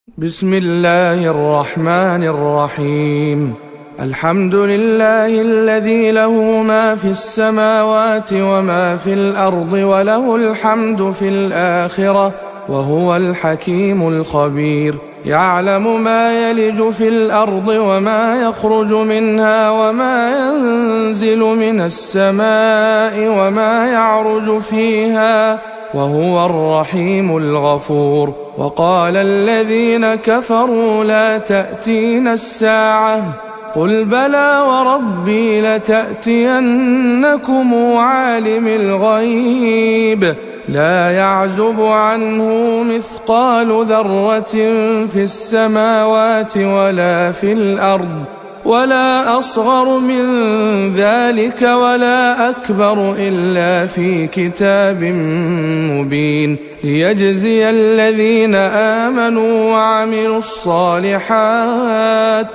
بسم الله الرحمن الرحيم. الحمد لله الذي له ما في السماوات وما في الأرض وله الحمد في الآخرة وهو الحكيم الخبير. يعلم ما يلج في الأرض وما يخرج منها وما ينزل من السماء وما يعرج فيها وهو الرحيم الغفور. وقال الذين كفروا لا تأتينا الساعة قل بلى وربي لتأتينكم عالم الغيب لا يعزب عنه مثقال ذرة في السماوات ولا في الأرض ولا أصغر من ذلك ولا أكبر إلا في كتاب مبين ليجزي الذين آمنوا وعملوا الصالحات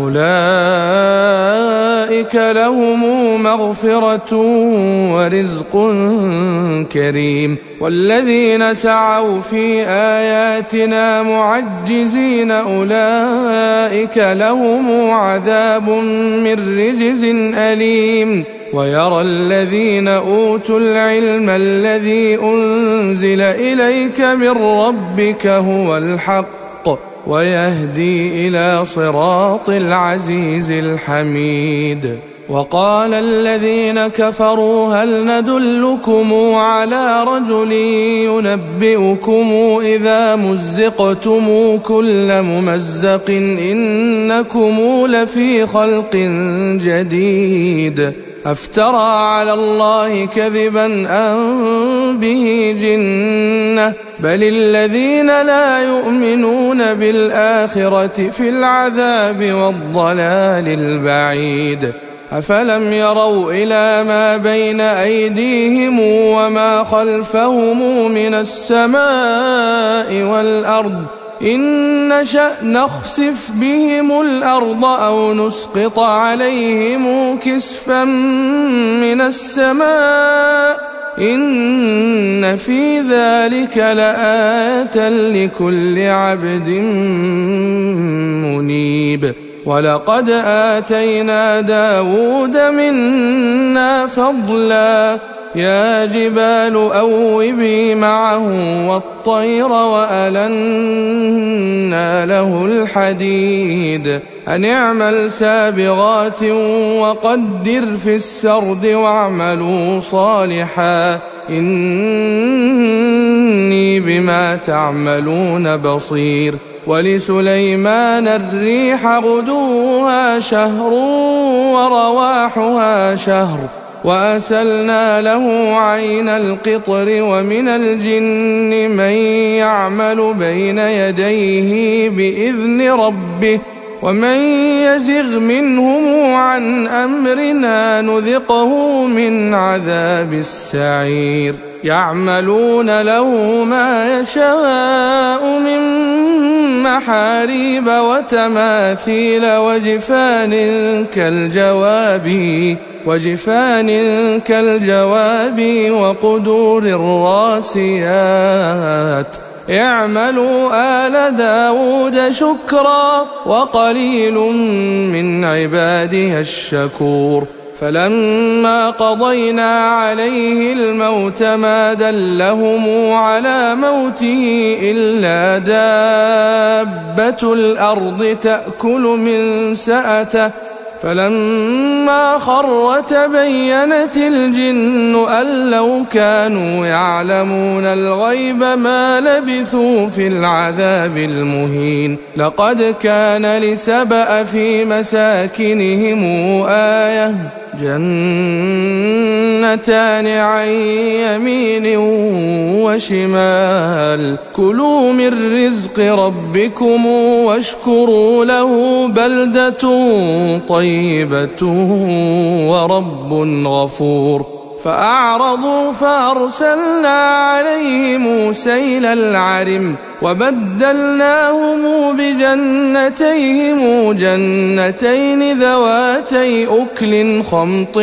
أولئك لهم مغفرة ورزق كريم. والذين سعوا في آياتنا معجزين أولئك لهم عذاب من رجز أليم. ويرى الذين أوتوا العلم الذي أنزل إليك من ربك هو الحق ويهدي إلى صراط العزيز الحميد. وقال الذين كفروا هل ندلكم على رجل ينبئكم إذا مزقتم كل ممزق إنكم لفي خلق جديد أفترى على الله كذبا أم به جنة بل الذين لا يؤمنون بالآخرة في العذاب والضلال البعيد. أفلم يروا إلى ما بين أيديهم وما خلفهم من السماء والأرض إن نشأ نخسف بهم الأرض أو نسقط عليهم كسفا من السماء إن في ذلك لآية لكل عبد منيب. ولقد آتينا داود منا فضلا يا جبال أوبي معه والطير وألنا له الحديد أن اعمل سابغات وقدر في السرد واعملوا صالحا إني بما تعملون بصير. ولسليمان الريح غدوها شهر ورواحها شهر وأسلنا له عين القطر ومن الجن من يعمل بين يديه بإذن ربه ومن يزغ منهم عن أمرنا نذقه من عذاب السعير. يعملون له ما يشاء من محاريب وتماثيل وجفان كالجواب وقدور الراسيات. اعملوا آل داود شكرا وقليل من عباده الشكور. فلما قضينا عليه الموت ما دلهم على موته إلا دابة الأرض تأكل من سأته فلما خر تبينت الجن أن لو كانوا يعلمون الغيب ما لبثوا في العذاب المهين. لقد كان لسبأ في مساكنهم آية جنتان عن يمين وشمال كلوا من رزق ربكم واشكروا له بلدة طيبة ورب غفور. فأعرضوا فأرسلنا عليهم سيل العرم وبدلناهم بجنتيهم جنتين ذواتي أكل خمط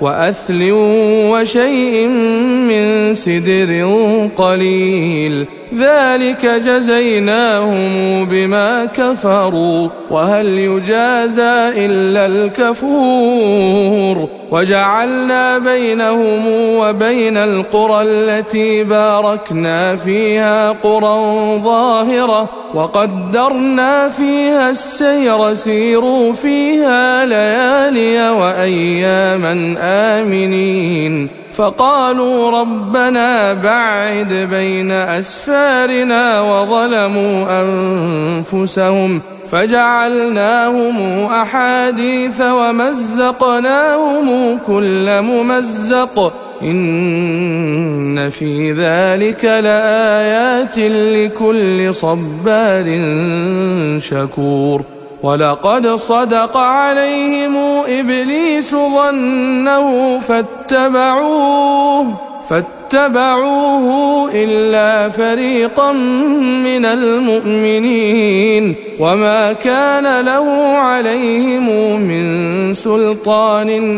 وأثل وشيء من سدر قليل ذلك جزيناهم بما كفروا وهل يجازى إلا الكفور وجعلنا بينهم وبين القرى التي باركنا فيها قرى ظاهرة وقدرنا فيها السير سيروا فيها ليالي وأياما آمنين فقالوا ربنا باعد بين أسفارنا وظلموا أنفسهم فجعلناهم أحاديث ومزقناهم كل ممزق إن في ذلك لآيات لكل صبار شكور ولقد صدق عليهم إبليس ظنه فاتبعوه إلا فريقا من المؤمنين وما كان له عليهم من سلطان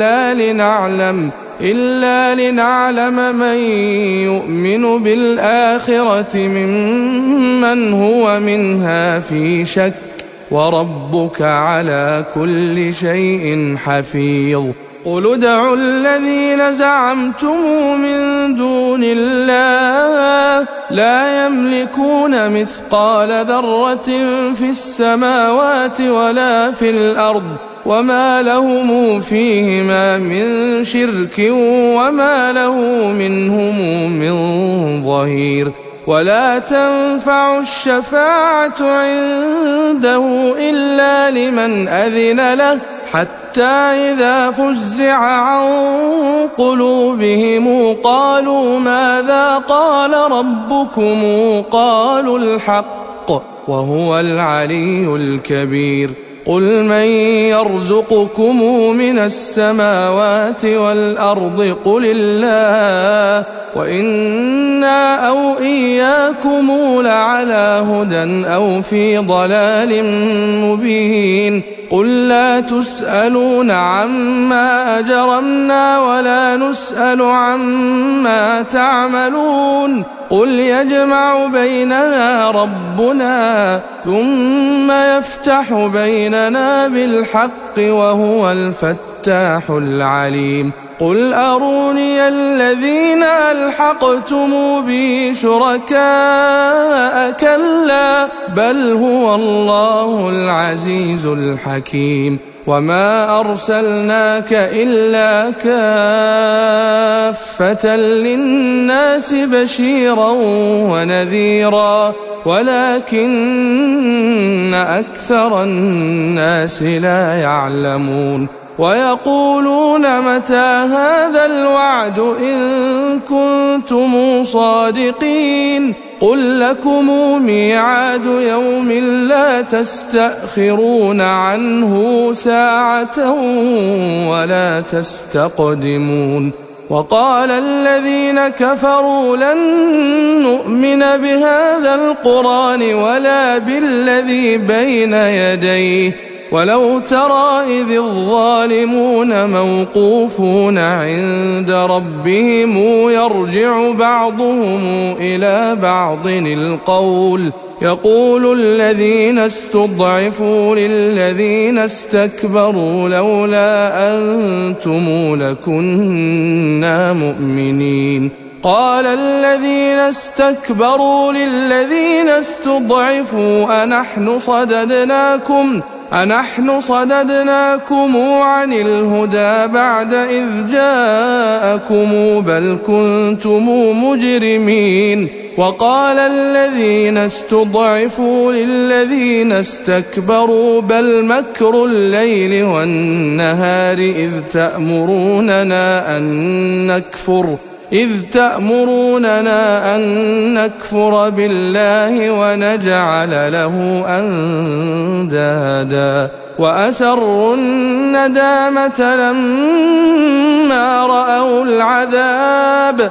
إلا لنعلم من يؤمن بالآخرة ممن هو منها في شك وربك على كل شيء حفيظ قل ادعوا الذين زعمتم من دون الله لا يملكون مثقال ذرة في السماوات ولا في الأرض وما لهم فيهما من شرك وما له منهم من ظهير ولا تنفع الشفاعة عنده إلا لمن أذن له حتى إذا فزع عن قلوبهم قالوا ماذا قال ربكم قالوا الحق وهو العلي الكبير قل من يرزقكم من السماوات والأرض قل الله وإنا أو إياكم لعلى هدى أو في ضلال مبين قل لا تسألون عما أجرمنا ولا نسأل عما تعملون قل يجمع بيننا ربنا ثم يفتح بيننا بالحق وهو الفتاح العليم قل أروني الذين ألحقتم به شركاء كلا بل هو الله العزيز الحكيم وما أرسلناك إلا كافة للناس بشيرا ونذيرا ولكن أكثر الناس لا يعلمون ويقولون متى هذا الوعد إن كنتم صادقين قل لكم ميعاد يوم لا تستأخرون عنه ساعة ولا تستقدمون وقال الذين كفروا لن نؤمن بهذا القرآن ولا بالذي بين يديه ولو ترى إذ الظالمون موقوفون عند ربهم يرجع بعضهم إلى بعض القول يقول الذين استضعفوا للذين استكبروا لولا أنتم لكنا مؤمنين قال الذين استكبروا للذين استضعفوا أنحن صددناكم عن الهدى بعد إذ جاءكم بل كنتم مجرمين وقال الذين استضعفوا للذين استكبروا بل مكر الليل والنهار إذ تأمروننا أن نكفر بالله ونجعل له أندادا وأسروا الندامة لما رأوا العذاب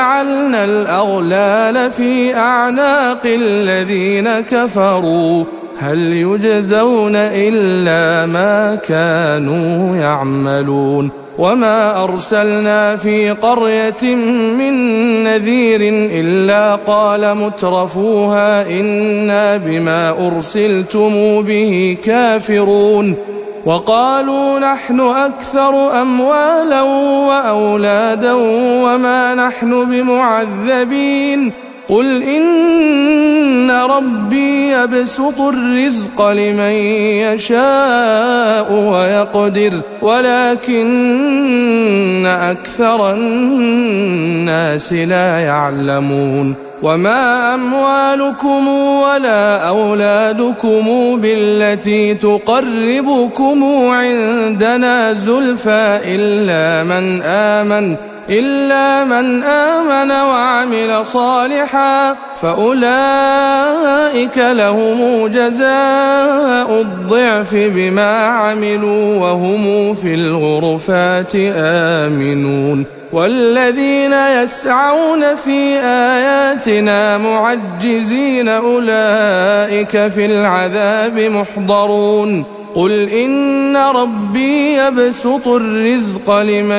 وجعلنا الأغلال في أعناق الذين كفروا هل يجزون إلا ما كانوا يعملون وما أرسلنا في قرية من نذير إلا قال مترفوها إنا بما أرسلتم به كافرون وقالوا نحن أكثر أموالا وأولادا وما نحن بمعذبين قل إن ربي يبسط الرزق لمن يشاء ويقدر ولكن أكثر الناس لا يعلمون وما أموالكم ولا أولادكم بالتي تقربكم عندنا زلفى إلا من آمن وعمل صالحا فأولئك لهم جزاء الضعف بما عملوا وهم في الغرفات آمنون والذين يسعون في آياتنا معجزين أولئك في العذاب محضرون قل إن ربي يبسط الرزق لمن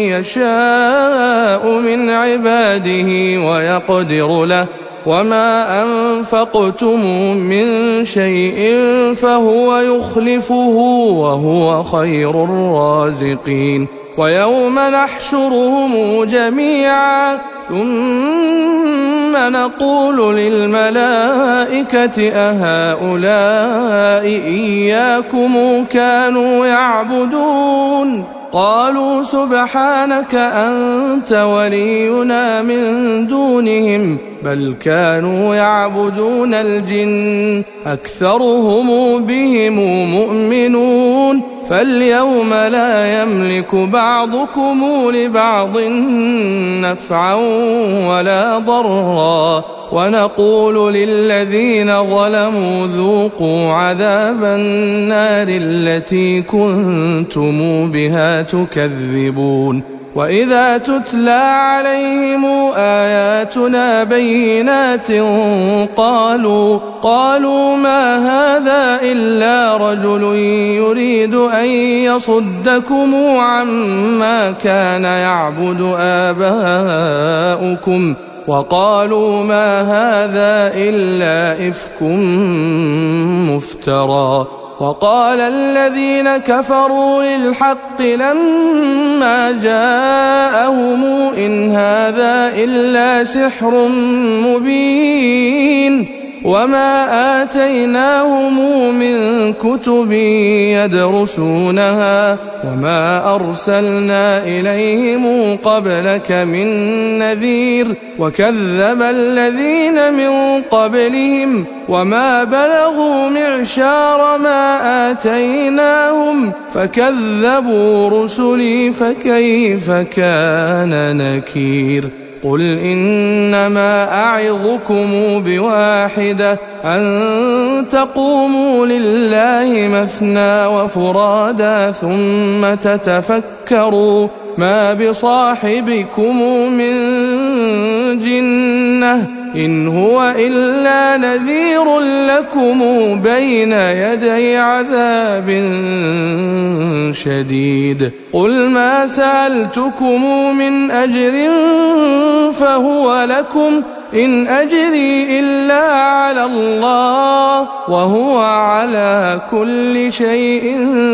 يشاء من عباده ويقدر له وما أنفقتم من شيء فهو يخلفه وهو خير الرازقين ويوم نحشرهم جميعا ثم نقول للملائكة أهؤلاء إياكم كانوا يعبدون قالوا سبحانك أنت ولينا من دونهم بل كانوا يعبدون الجن أكثرهم بهم مؤمنون فاليوم لا يملك بعضكم لبعض نفعا ولا ضرا ونقول للذين ظلموا ذوقوا عذاب النار التي كنتم بها تكذبون وإذا تتلى عليهم آياتنا بينات قالوا ما هذا إلا رجل يريد أن يصدكم عما كان يعبد آباؤكم وقالوا ما هذا إلا إفك مفترى وقال الذين كفروا للحق لما جاءهم إن هذا إلا سحر مبين وما آتيناهم من كتب يدرسونها وما أرسلنا إليهم قبلك من نذير وكذب الذين من قبلهم وما بلغوا معشار ما آتيناهم فكذبوا رسلي فكيف كان نكير قل إنما أعظكم بواحدة أن تقوموا لله مثنى وفرادا ثم تتفكروا ما بصاحبكم من جنة إن هو إلا نذير لكم بين يدي عذاب شديد قل ما سألتكم من أجر فهو لكم إن أجري إلا على الله وهو على كل شيء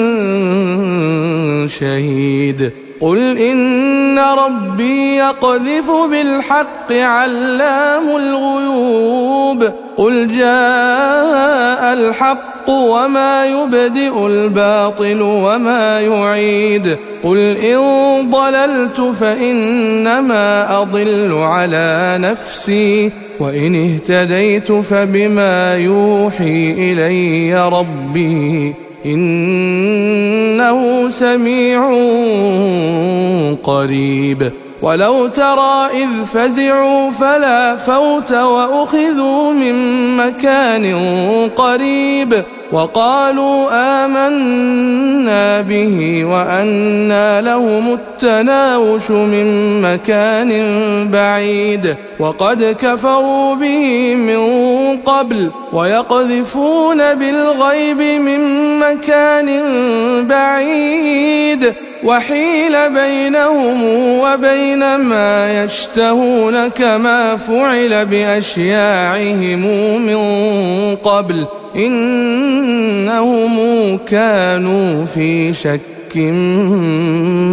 شهيد قل إن ربي يقذف بالحق علام الغيوب قل جاء الحق وما يبدئ الباطل وما يعيد قل إن ضللت فإنما أضل على نفسي وإن اهتديت فبما يوحي إلي ربي إنه سميع قريب ولو ترى إذ فزعوا فلا فوت وأخذوا من مكان قريب وقالوا آمنا به وأنى لهم التناوش من مكان بعيد وقد كفروا به من قبل ويقذفون بالغيب من مكان بعيد وحيل بينهم وبين ما يشتهون كما فعل بأشياعهم من قبل إنهم كانوا في شك